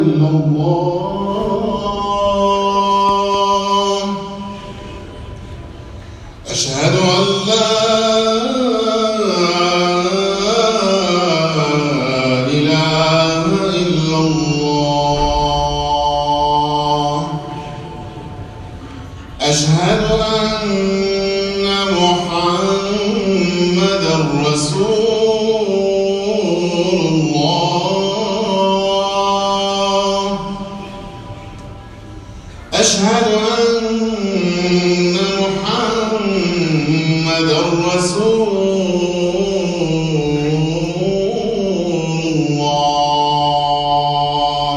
إلا الله أشهد أن لا إله إلا الله أشهد أن محمدًا رسول الله أشهد أن محمدًا رسول الله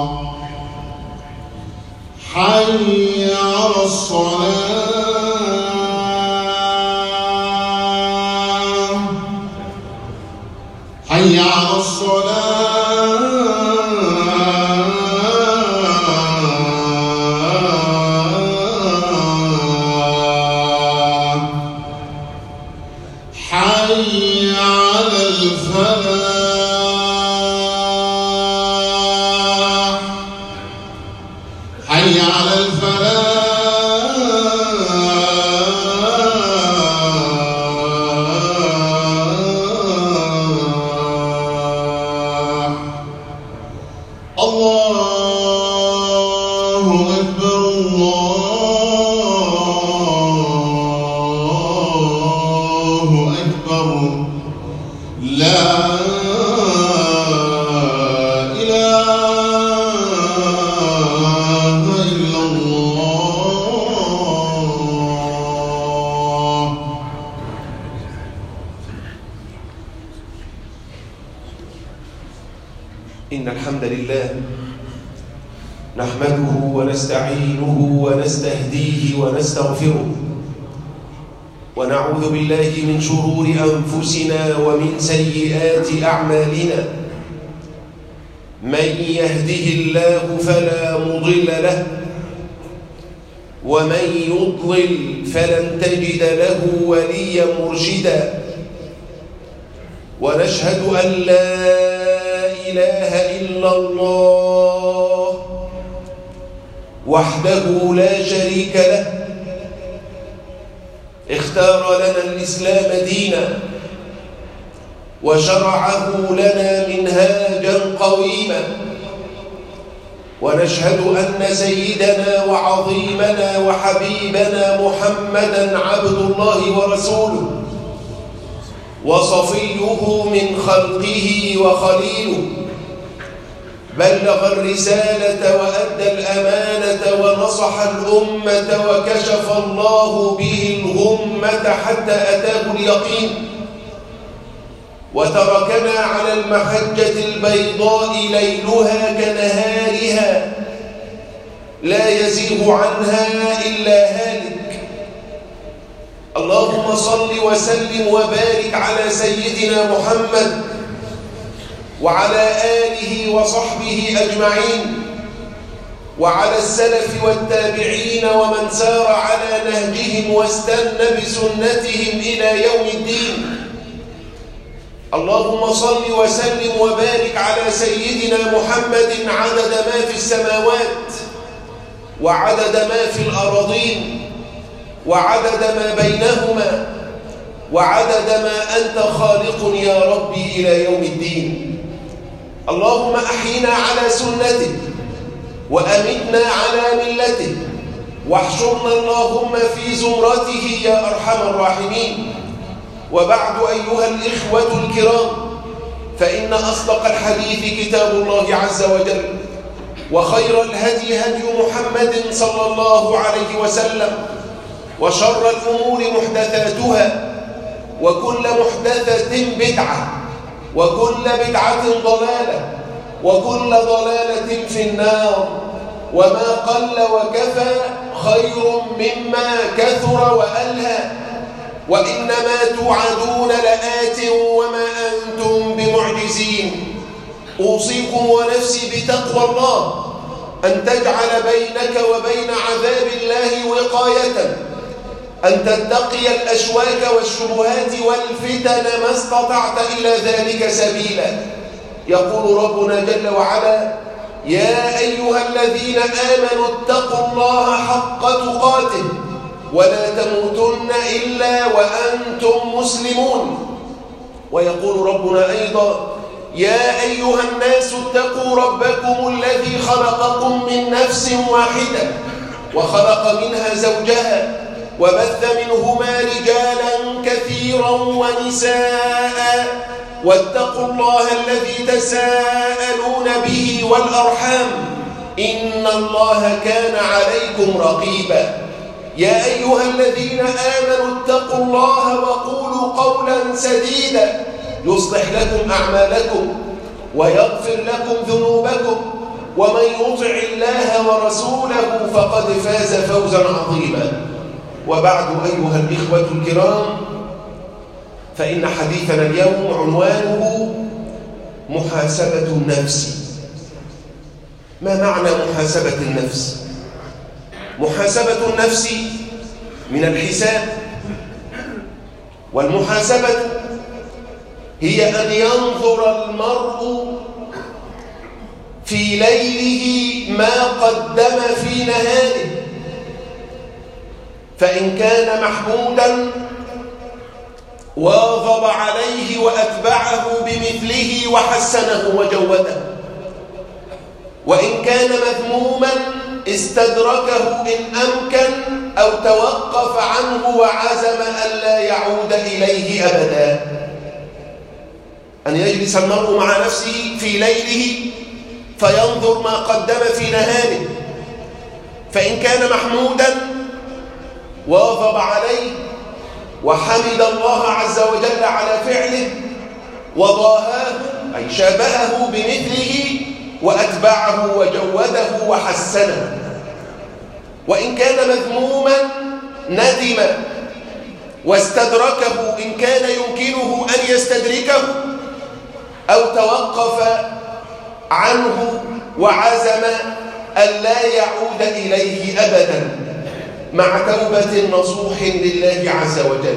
حي على الصلاة حي على الصلاة حي على الفلاح حي على الفلاح الله أكبر الله أكبر لا إله إلا الله إن الحمد لله نحمده ونستعينه ونستهديه ونستغفره ونعوذ بالله من شرور أنفسنا ومن سيئات أعمالنا من يهده الله فلا مضل له ومن يضلل فلن تجد له وليا مرشدا ونشهد أن لا إله إلا الله وحده لا شريك له اختار لنا الإسلام دينا وشرعه لنا منهاجا قويما ونشهد أن سيدنا وعظيمنا وحبيبنا محمدا عبد الله ورسوله وصفيه من خلقه وخليله بلغ الرسالة وأدى الأمانة ونصح الأمة وكشف الله به الغمة حتى أتاه اليقين وتركنا على المحجة البيضاء ليلها كنهارها لا يزيغ عنها إلا هالك اللهم صل وسلم وبارك على سيدنا محمد وعلى آله وصحبه أجمعين وعلى السلف والتابعين ومن سار على نهجهم واستنى بسنتهم إلى يوم الدين اللهم صل وسلم وبارك على سيدنا محمد عدد ما في السماوات وعدد ما في الأراضين وعدد ما بينهما وعدد ما أنت خالق يا ربي إلى يوم الدين اللهم أحينا على سنته وأمتنا على ملته واحشرنا اللهم في زمرته يا أرحم الراحمين وبعد أيها الإخوة الكرام فإن أصدق الحديث كتاب الله عز وجل وخير الهدي هدي محمد صلى الله عليه وسلم وشر الأمور محدثاتها وكل محدثة بدعة وكل بدعة ضلالة وكل ضلالة في النار وما قل وكفى خير مما كثر وألهى وإنما توعدون لآت وما أنتم بمعجزين أوصيكم ونفسي بتقوى الله أن تجعل بينك وبين عذاب الله وقاية أن تتقي الأشواك والشبهات والفتن ما استطعت إلى ذلك سبيلا. يقول ربنا جل وعلا: يا أيها الذين آمنوا اتقوا الله حق تقاته ولا تموتن إلا وأنتم مسلمون. ويقول ربنا أيضا يا أيها الناس اتقوا ربكم الذي خلقكم من نفس واحدة وخلق منها زوجها وبث منهما رجالا كثيرا ونساء واتقوا الله الذي تساءلون به والأرحام إن الله كان عليكم رقيبا. يا أيها الذين آمنوا اتقوا الله وقولوا قولا سديدا يصلح لكم أعمالكم ويغفر لكم ذنوبكم ومن يطع الله ورسوله فقد فاز فوزا عظيما. وبعد أيها الإخوة الكرام، فإن حديثنا اليوم عنوانه محاسبة النفس. ما معنى محاسبة النفس؟ محاسبة النفس من الحساب، والمحاسبة هي أن ينظر المرء في ليله ما قدم في نهاره، فإن كان محمودا واظب عليه وأتبعه بمثله وحسنه وجوده، وإن كان مذموما استدركه إن أمكن أو توقف عنه وعزم ألا يعود إليه أبدا. أن يجلس المرء مع نفسه في ليله فينظر ما قدم في نهاره، فإن كان محمودا واظب عليه وحمد الله عز وجل على فعله وضاهاه أي شابهه بمثله وأتبعه وجوده وحسنه، وإن كان مذموما ندم واستدركه إن كان يمكنه أن يستدركه أو توقف عنه وعزم ألا يعود إليه أبدا مع توبة نصوح لله عز وجل.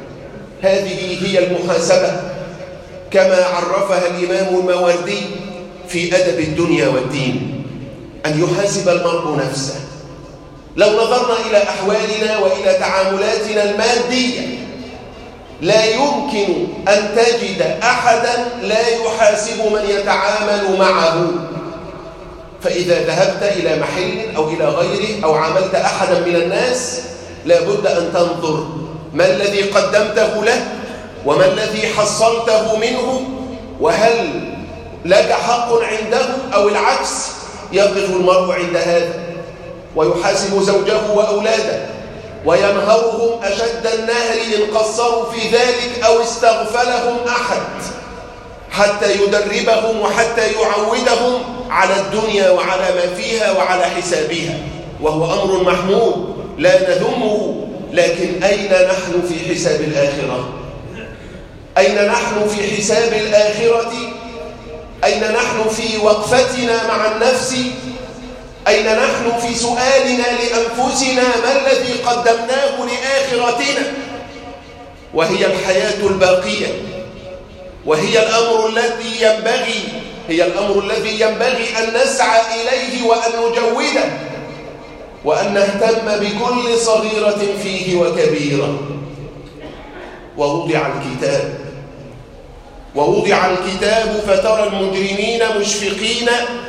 هذه هي المحاسبة كما عرفها الإمام الماوردي في أدب الدنيا والدين، أن يحاسب المرء نفسه. لو نظرنا إلى أحوالنا وإلى تعاملاتنا المادية لا يمكن أن تجد أحدا لا يحاسب من يتعامل معه. فإذا ذهبت إلى محل أو إلى غيره أو عاملت أحدا من الناس لابد أن تنظر ما الذي قدمته له وما الذي حصلته منه، وهل لك حق عنده أو العكس. يقف المرء عند هذا ويحاسب زوجه وأولاده وينهرهم أشد النهر إن قصروا في ذلك أو استغفلهم أحد، حتى يدربهم وحتى يعودهم على الدنيا وعلى ما فيها وعلى حسابها، وهو أمر محمود لا نذمه. لكن أين نحن في حساب الآخرة؟ أين نحن في حساب الآخرة؟ أين نحن في وقفتنا مع النفس؟ أين نحن في سؤالنا لأنفسنا ما الذي قدمناه لآخرتنا؟ وهي الحياة الباقية، وهي الأمر الذي ينبغي أن نسعى إليه وأن نجوده وأن نهتم بكل صغيرة فيه وكبيرة. ووضع الكتاب فترى المجرمين مشفقين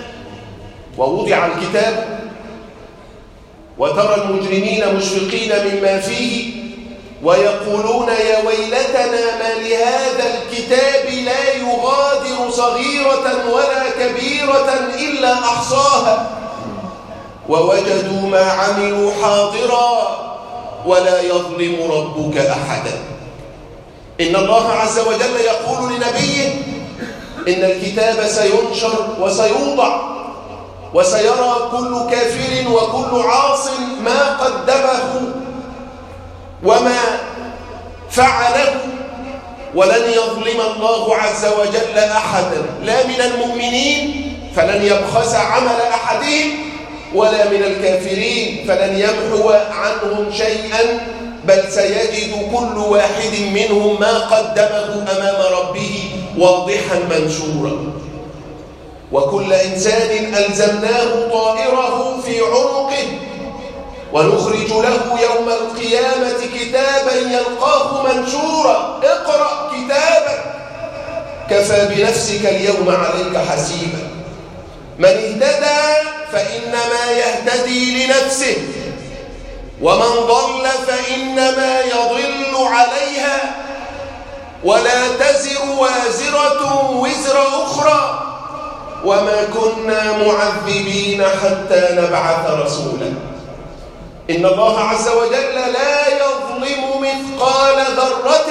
وترى المجرمين مشفقين مما فيه ويقولون يا ويلتنا ما لهذا الكتاب لا يغادر صغيرة ولا كبيرة إلا أحصاها ووجدوا ما عملوا حاضرا ولا يظلم ربك أحدا. إن الله عز وجل يقول لنبيه إن الكتاب سينشر وسيوضع وسيرى كل كافر وكل عاص ما قدمه وما فعله، ولن يظلم الله عز وجل أحدا لا من المؤمنين فلن يبخس عمل أحدهم ولا من الكافرين فلن يمحو عنهم شيئا، بل سيجد كل واحد منهم ما قدمه أمام ربه واضحا منشورا. وكل إنسان ألزمناه طائره في عنقه ونخرج له يوم القيامة كتابا يلقاه منشورا اقرأ كتابك كفى بنفسك اليوم عليك حسيبا. من اهتدى فإنما يهتدي لنفسه ومن ضل فإنما يضل عليها ولا تزر وازرة وزر أخرى وما كنا معذبين حتى نبعث رسولا. إن الله عز وجل لا يظلم مثقال ذرة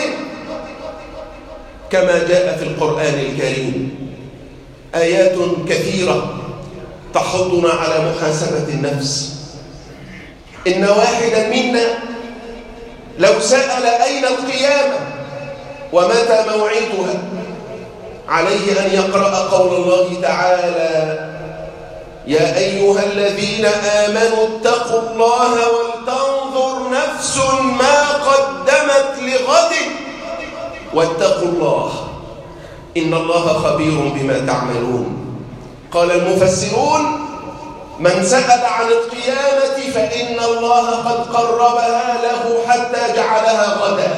كما جاء في القرآن الكريم. آيات كثيرة تحضنا على محاسبة النفس. إن واحدا منا لو سأل أين القيامة ومتى موعدها عليه أن يقرأ قول الله تعالى: يا أيها الذين آمنوا اتقوا الله ولتنظر نفس ما قدمت لغد واتقوا الله إن الله خبير بما تعملون. قال المفسرون: من سأل عن القيامة فإن الله قد قربها له حتى جعلها غدا.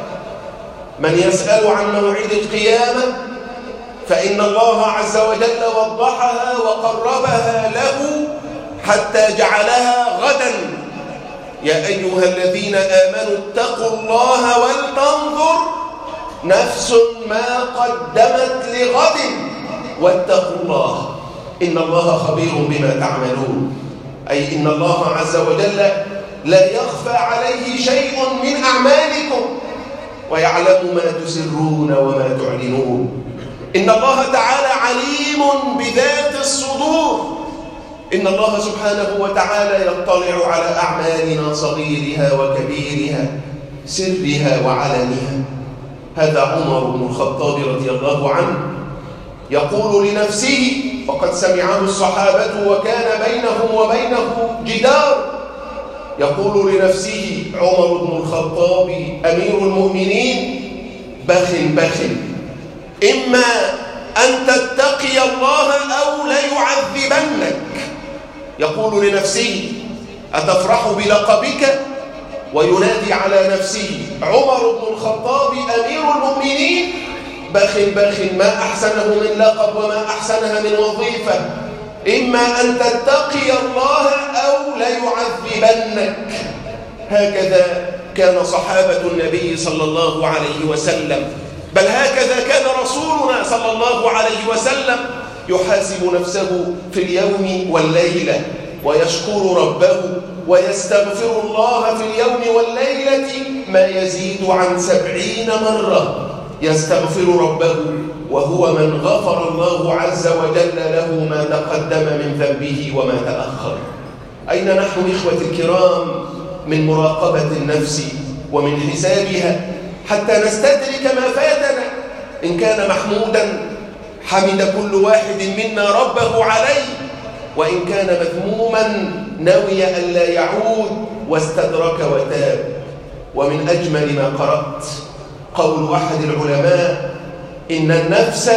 من يسأل عن موعد القيامة فإن الله عز وجل وضحها وقربها له حتى جعلها غدا. يا أيها الذين آمنوا اتقوا الله ولتنظر نفس ما قدمت لغد واتقوا الله إن الله خبير بما تعملون. أي إن الله عز وجل لا يخفى عليه شيء من أعمالكم ويعلم ما تسرون وما تعلنون. إن الله تعالى عليم بذات الصدور. إن الله سبحانه وتعالى يطلع على أعمالنا صغيرها وكبيرها سرها وعلنها. هذا عمر بن الخطاب رضي الله عنه يقول لنفسه وقد سمعه الصحابة وكان بينهم وبينه جدار. يقول لنفسه عمر بن الخطاب أمير المؤمنين: بخ بخ، إما أن تتقي الله أو ليعذبنك. يقول لنفسه: أتفرح بلقبك؟ وينادي على نفسه عمر بن الخطاب أمير المؤمنين: بخ بخ، ما أحسنه من لقب وما أحسنها من وظيفة. إما أن تتقي الله أو ليعذبنك. هكذا كان صحابة النبي صلى الله عليه وسلم، بل هكذا كان رسولنا صلى الله عليه وسلم يحاسب نفسه في اليوم والليلة ويشكر ربه ويستغفر الله في اليوم والليلة ما يزيد عن 70 مرة يستغفر ربه وهو من غفر الله عز وجل له ما تقدم من ذنبه وما تأخر. أين نحن إخوة الكرام من مراقبة النفس ومن حسابها حتى نستدرك ما فاتنا؟ إن كان محمودا حمد كل واحد منا ربه عليه، وإن كان مذموما نوي ألا يعود واستدرك وتاب. ومن أجمل ما قرأت قول أحد العلماء: إن النفس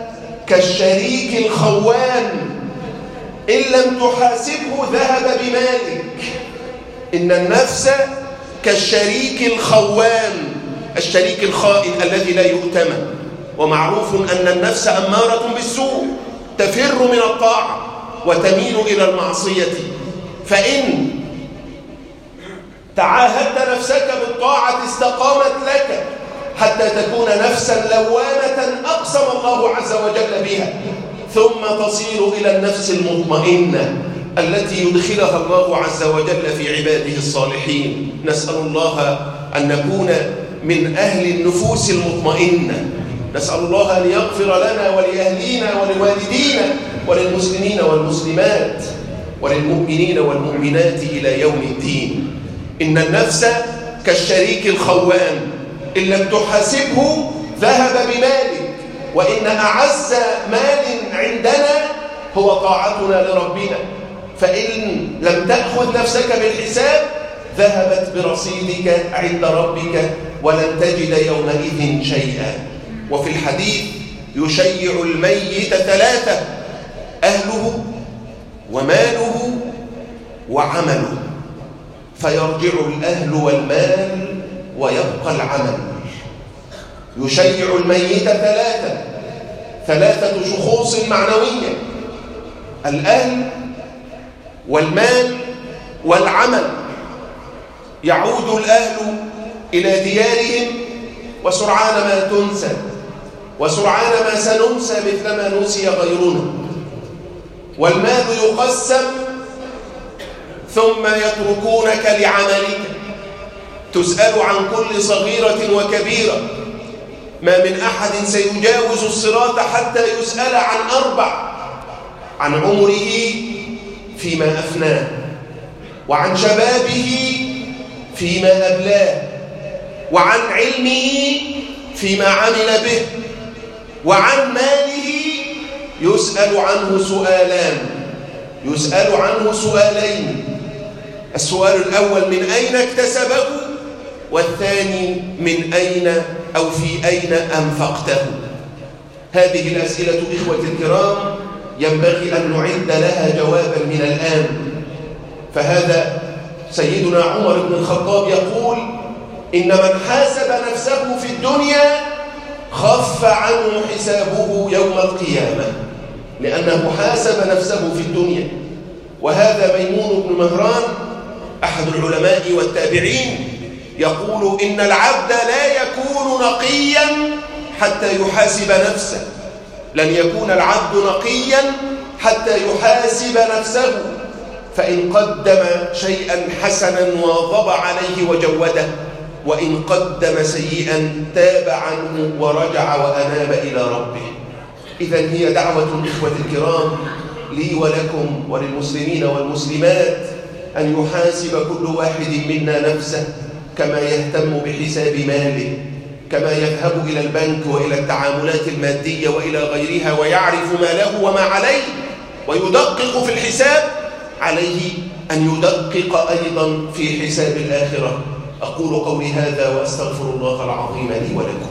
كالشريك الخوان إن لم تحاسبه ذهب بمالك. إن النفس كالشريك الخوان، الشريك الخائن الذي لا يؤتمن. ومعروف أن النفس أمارة بالسوء، تفر من الطاعة وتميل إلى المعصية. فإن تعاهدت نفسك بالطاعة استقامت لك حتى تكون نفسا لوامة أقسم الله عز وجل بها، ثم تصير إلى النفس المطمئنة التي يدخلها الله عز وجل في عباده الصالحين. نسأل الله أن نكون من أهل النفوس المطمئنة. نسأل الله أن يغفر لنا ولأهلينا ولوالدينا وللمسلمين والمسلمات وللمؤمنين والمؤمنات إلى يوم الدين. إن النفس كالشريك الخوان إن لم تحاسبه ذهب بمالك. وإن أعز مال عندنا هو طاعتنا لربنا، فإن لم تأخذ نفسك بالحساب ذهبت برصيدك عند ربك ولن تجد يومئذ شيئا. وفي الحديث: يشيع الميت 3: أهله وماله وعمله، فيرجع الأهل والمال ويبقى العمل. يشيع الميت ثلاثة شخوص معنوية: الأهل والمال والعمل. يعود الأهل إلى ديارهم وسرعان ما تنسى، وسرعان ما سننسى مثلما نسي غيرنا. والمال يقسم ثم يتركونك لعملك، تسأل عن كل صغيرة وكبيرة. ما من أحد سيجاوز الصراط حتى يسأل عن 4: عن عمره فيما أفناه، وعن شبابه فيما أبلاه، وعن علمه فيما عمل به، وعن ماله يسأل عنه سؤالين: السؤال الأول من أين اكتسبه، والثاني من أين أو في أين أنفقته. هذه الأسئلة إخوة الكرام ينبغي أن نعد لها جوابا من الآن. فهذا سيدنا عمر بن الخطاب يقول: إن من حاسب نفسه في الدنيا خف عنه حسابه يوم القيامة، لأنه حاسب نفسه في الدنيا. وهذا ميمون بن مهران أحد العلماء والتابعين يقول: إن العبد لا يكون نقيا حتى يحاسب نفسه. لن يكون العبد نقيا حتى يحاسب نفسه، فإن قدم شيئا حسنا واظب عليه وجوده، وإن قدم سيئا تاب عنه ورجع وأناب إلى ربه. إذن هي دعوة إخوة الكرام لي ولكم وللمسلمين والمسلمات أن يحاسب كل واحد منا نفسه كما يهتم بحساب ماله، كما يذهب إلى البنك وإلى التعاملات المادية وإلى غيرها ويعرف ما له وما عليه ويدقق في الحساب، عليه أن يدقق أيضا في حساب الآخرة. أقول قولي هذا وأستغفر الله العظيم لي ولكم.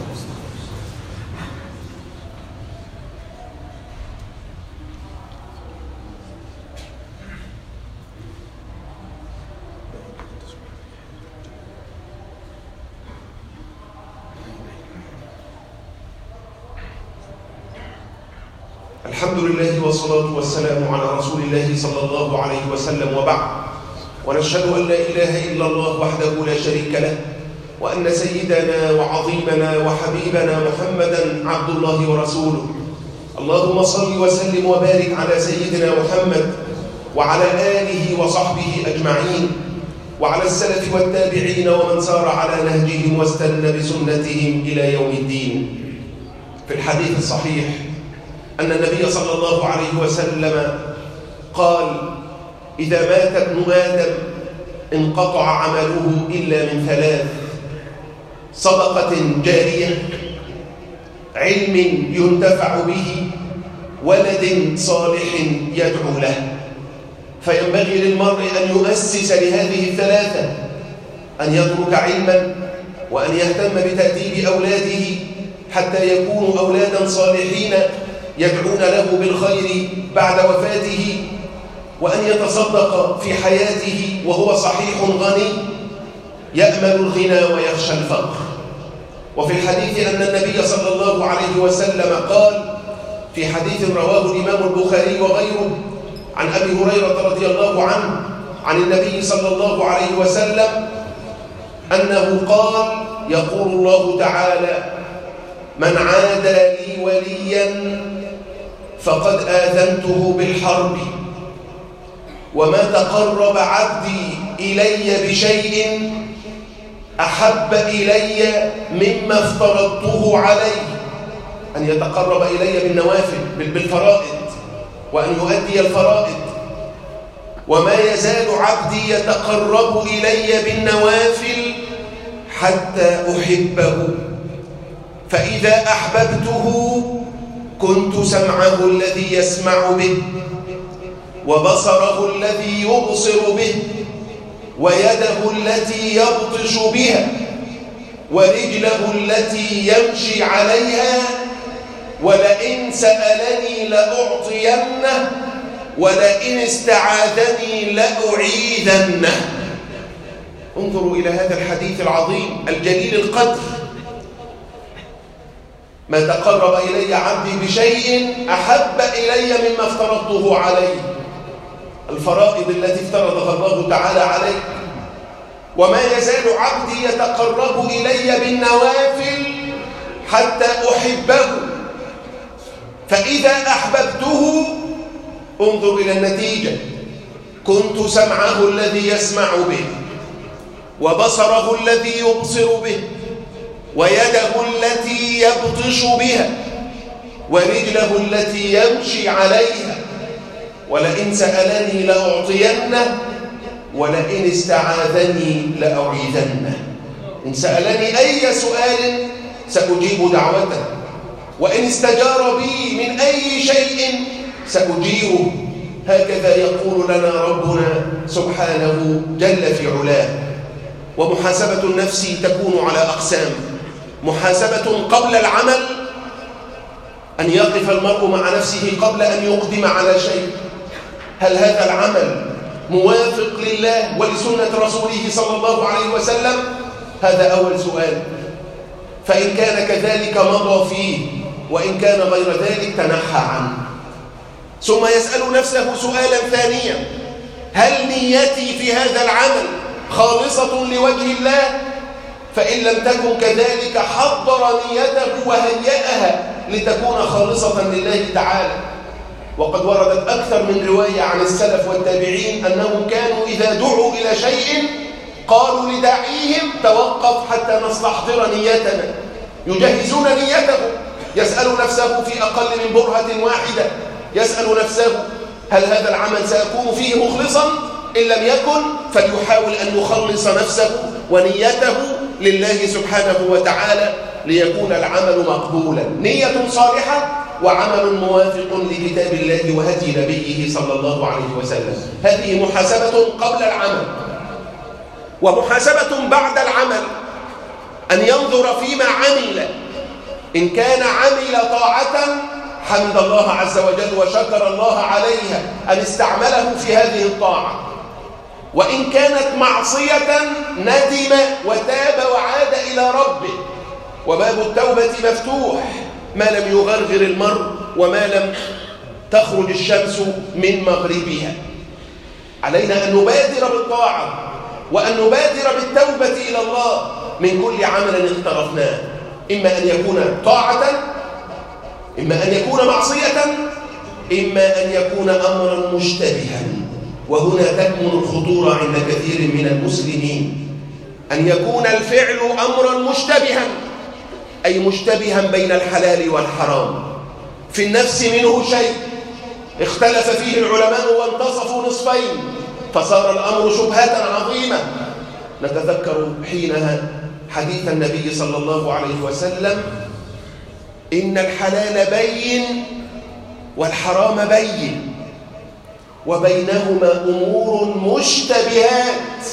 الحمد لله والصلاة والسلام على رسول الله صلى الله عليه وسلم، وبعد. ونشهد أن لا إله إلا الله وحده لا شريك له، وأن سيدنا وعظيمنا وحبيبنا محمدا عبد الله ورسوله. اللهم صل وسلم وبارك على سيدنا محمد وعلى آله وصحبه أجمعين، وعلى السلف والتابعين ومن سار على نهجهم واستنى بسنتهم إلى يوم الدين. في الحديث الصحيح أن النبي صلى الله عليه وسلم قال: إذا مات ابن آدم انقطع عمله إلا من 3: صدقة جارية، علم ينتفع به، ولد صالح يدعو له. فينبغي للمرء أن يؤسس لهذه 3: أن يترك علما، وأن يهتم بتأديب أولاده حتى يكونوا أولادا صالحين يدعون له بالخير بعد وفاته، وأن يتصدق في حياته وهو صحيح غني يأمل الغنى ويخشى الفقر. وفي الحديث أن النبي صلى الله عليه وسلم قال في حديث رواه الإمام البخاري وغيره عن أبي هريرة رضي الله عنه عن النبي صلى الله عليه وسلم أنه قال: يقول الله تعالى: من عادى لي وليا فقد آذنته بالحرب، وما تقرب عبدي إلي بشيء أحب إلي مما افترضته عليه. أن يتقرب إلي بالنوافل بالفرائض، وأن يؤدي الفرائض. وما يزال عبدي يتقرب إلي بالنوافل حتى أحبه، فإذا أحببته كنت سمعه الذي يسمع به، وبصره الذي يبصر به، ويده التي يبطش بها، ورجله التي يمشي عليها، ولئن سألني لأعطينه ولئن استعاذني لأعيذنه. انظروا إلى هذا الحديث العظيم الجليل القدر: ما تقرب إلي عبدي بشيء أحب إلي مما افترضته عليه. الفرائض التي افترضها الله تعالى عليه. وما يزال عبدي يتقرب إلي بالنوافل حتى أحبه، فإذا أحببته انظر إلى النتيجة: كنت سمعه الذي يسمع به، وبصره الذي يبصر به، ويده التي يبطش بها، ورجله التي يمشي عليها. ولئن سألني لأعطينه ولئن استعاذني لأعيذنه. إن سألني أي سؤال سأجيب دعوته، وإن استجار بي من أي شيء سأجيره. هكذا يقول لنا ربنا سبحانه جل في علاه. ومحاسبة النفس تكون على أقسام: محاسبة قبل العمل، أن يقف المرء مع نفسه قبل أن يقدم على شيء. هل هذا العمل موافق لله ولسنة رسوله صلى الله عليه وسلم؟ هذا أول سؤال. فإن كان كذلك مضى فيه، وإن كان غير ذلك تنحى عنه. ثم يسأل نفسه سؤالا ثانيا: هل نيتي في هذا العمل خالصة لوجه الله؟ فإن لم تكن كذلك حضر نيته وهيئها لتكون خالصة لله تعالى. وقد وردت أكثر من رواية عن السلف والتابعين أنهم كانوا إذا دعوا إلى شيء قالوا لداعيهم: توقف حتى نستحضر نيتنا. يجهزون نيته، يسأل نفسه في أقل من برهة واحدة، يسأل نفسه: هل هذا العمل سأكون فيه مخلصا؟ إن لم يكن فليحاول أن يخلص نفسه ونيته لله سبحانه وتعالى ليكون العمل مقبولا. نية صالحة وعمل موافق لكتاب الله وهدي نبيه صلى الله عليه وسلم. هذه محاسبة قبل العمل. ومحاسبة بعد العمل أن ينظر فيما عمل. إن كان عمل طاعة حمد الله عز وجل وشكر الله عليها أن استعمله في هذه الطاعة. وإن كانت معصية ندم وتاب وعاد إلى ربه. وباب التوبة مفتوح ما لم يغرغر المرء وما لم تخرج الشمس من مغربها. علينا أن نبادر بالطاعة وأن نبادر بالتوبة إلى الله من كل عمل اقترفناه، إما أن يكون طاعة، إما أن يكون معصية، إما أن يكون أمرا مشتبها. وهنا تكمن الخطورة عند كثير من المسلمين: أن يكون الفعل أمرا مشتبها، أي مشتبها بين الحلال والحرام. في النفس منه شيء اختلف فيه العلماء وانتصفوا نصفين، فصار الأمر شبهة عظيمة. نتذكر حينها حديث النبي صلى الله عليه وسلم: إن الحلال بين والحرام بين وبينهما أمور مشتبهات،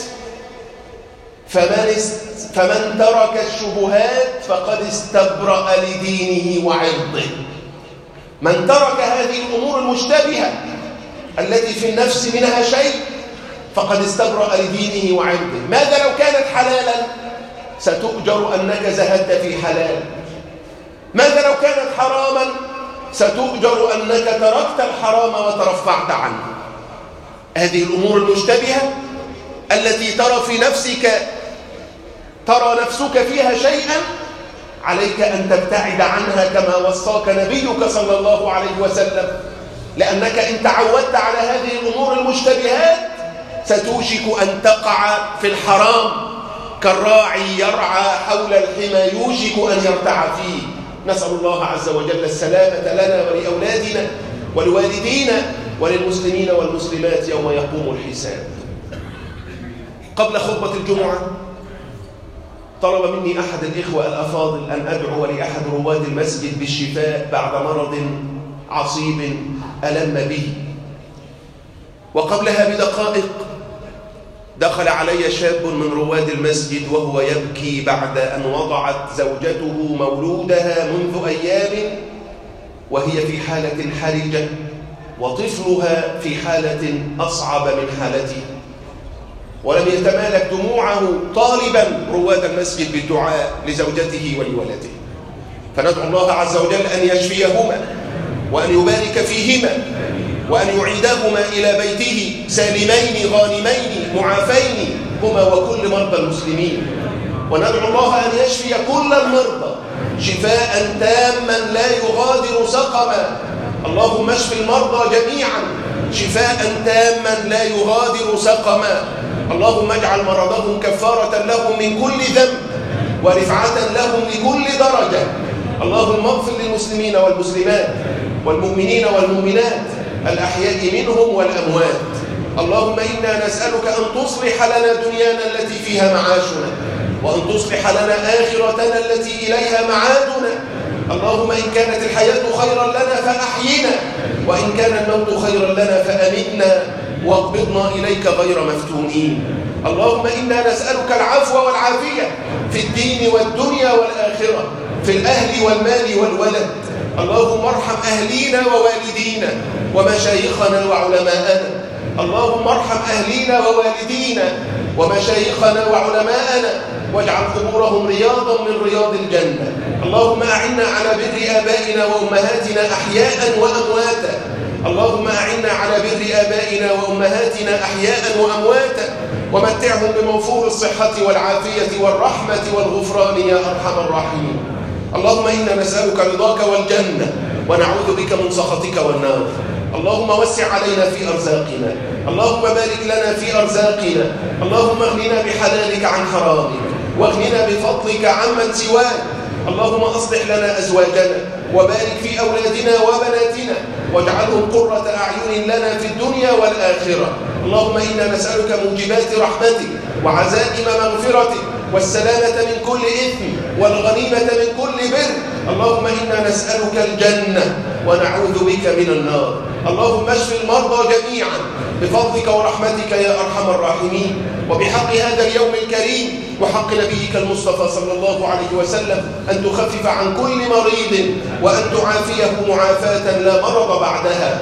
فمن ترك الشبهات فقد استبرأ لدينه وعرضه. من ترك هذه الأمور المشتبهة التي في النفس منها شيء فقد استبرأ لدينه وعرضه. ماذا لو كانت حلالا؟ ستؤجر أنك زهدت في حلال. ماذا لو كانت حراما؟ ستؤجر أنك تركت الحرام وترفعت عنه. هذه الأمور المشتبهة التي ترى نفسك فيها شيئا عليك أن تبتعد عنها كما وصاك نبيك صلى الله عليه وسلم، لأنك إن تعودت على هذه الأمور المشتبهات ستوشك أن تقع في الحرام، كالراعي يرعى حول الحمى يوشك أن يرتع فيه. نسأل الله عز وجل السلامة لنا ولأولادنا ولوالدينا وللمسلمين والمسلمات يوم يقوم الحساب. قبل خطبة الجمعة طلب مني أحد الإخوة الأفاضل أن أدعو لأحد رواد المسجد بالشفاء بعد مرض عصيب ألم به. وقبلها بدقائق دخل علي شاب من رواد المسجد وهو يبكي بعد أن وضعت زوجته مولودها منذ أيام وهي في حالة حرجة وطفلها في حالة أصعب من حالته، ولم يتمالك دموعه طالبا رواد المسجد بالدعاء لزوجته ولولده. فندعو الله عز وجل أن يشفيهما وأن يبارك فيهما وأن يعيدهما إلى بيته سالمين غانمين معافين هما وكل مرضى المسلمين. وندعو الله أن يشفي كل المرضى شفاء تاما لا يغادر سقما. اللهم اشف المرضى جميعا شفاء تاما لا يغادر سقما. اللهم اجعل مرضهم كفارة لهم من كل ذنب ورفعة لهم لكل درجة. اللهم اغفر للمسلمين والمسلمات والمؤمنين والمؤمنات الأحياء منهم والأموات. اللهم إنا نسألك أن تصلح لنا دنيانا التي فيها معاشنا، وأن تصلح لنا آخرتنا التي إليها معادنا. اللهم إن كانت الحياة خيرا لنا فأحينا، وإن كان الموت خيرا لنا فأمتنا واقبضنا إليك غير مفتونين. اللهم إنا نسألك العفو والعافية في الدين والدنيا والآخرة، في الأهل والمال والولد. اللهم ارحم أهلينا ووالدينا ومشايخنا وعلماءنا. اللهم ارحم أهلينا ووالدينا ومشايخنا وعلماءنا واجعل قبورهم رياضا من رياض الجنة. اللهم أعنا على بر آبائنا وأمهاتنا أحياء وأمواتا. اللهم أعنا على بر آبائنا وأمهاتنا أحياء وأمواتا، ومتعهم بموفور الصحة والعافية والرحمة والغفران يا أرحم الراحمين. اللهم إنا نسألك رضاك والجنة ونعوذ بك من سخطك والنار. اللهم وسع علينا في أرزاقنا، اللهم بارك لنا في أرزاقنا، اللهم اغننا بحلالك عن حرامك واغننا بفضلك عمن سواك. اللهم أصلح لنا أزواجنا وبارك في أولادنا وبناتنا واجعلهم قرة أعين لنا في الدنيا والآخرة. اللهم إنا نسألك موجبات رحمتك وعزائم مغفرتك والسلامة من كل إثم والغنيمة من كل بر. اللهم إنا نسألك الجنة ونعوذ بك من النار. اللهم اشف المرضى جميعا بفضلك ورحمتك يا أرحم الراحمين. وبحق هذا اليوم الكريم وحق نبيك المصطفى صلى الله عليه وسلم أن تخفف عن كل مريض وأن تعافيه معافاة لا مرض بعدها.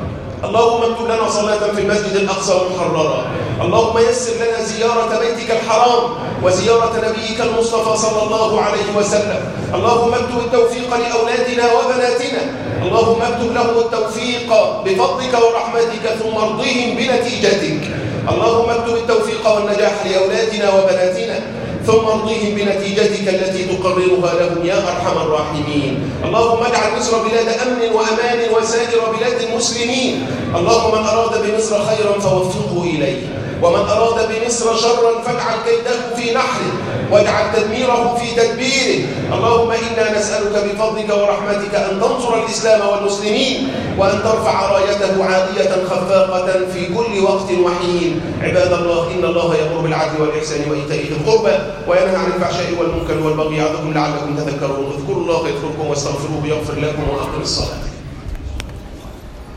اللهم اكتب لنا صلاة في المسجد الأقصى محررا. اللهم يسر لنا زيارة بيتك الحرام وزيارة نبيك المصطفى صلى الله عليه وسلم. اللهم اكتب التوفيق لأولادنا وبناتنا. اللهم اكتب لهم التوفيق بفضلك ورحمتك ثم ارضهم بنتيجتك. اللهم اكتب التوفيق والنجاح لأولادنا وبناتنا ثم ارضهم بنتيجتك التي تقررها لهم يا أرحم الراحمين. اللهم اجعل مصر بلاد أمن وأمان وسائر بلاد المسلمين. اللهم من أراد بمصر خيرا فوفقه إليه، ومن أراد بمصر شرا فاجعل كيده في نحره واجعل تدميره في تدبيره. اللهم إنا نسألك بفضلك ورحمتك أن تنصر الإسلام والمسلمين وأن ترفع رايته عالية خفاقة في كل وقت وحين. عباد الله، إن الله يأمر بالعدل والإحسان وإيتاء ذي القربى وينهى عن الفحشاء والمنكر والبغي يعظكم لعلكم تذكرون. اذكروا الله يذكركم واستغفروه يغفر لكم وأقم الصلاة.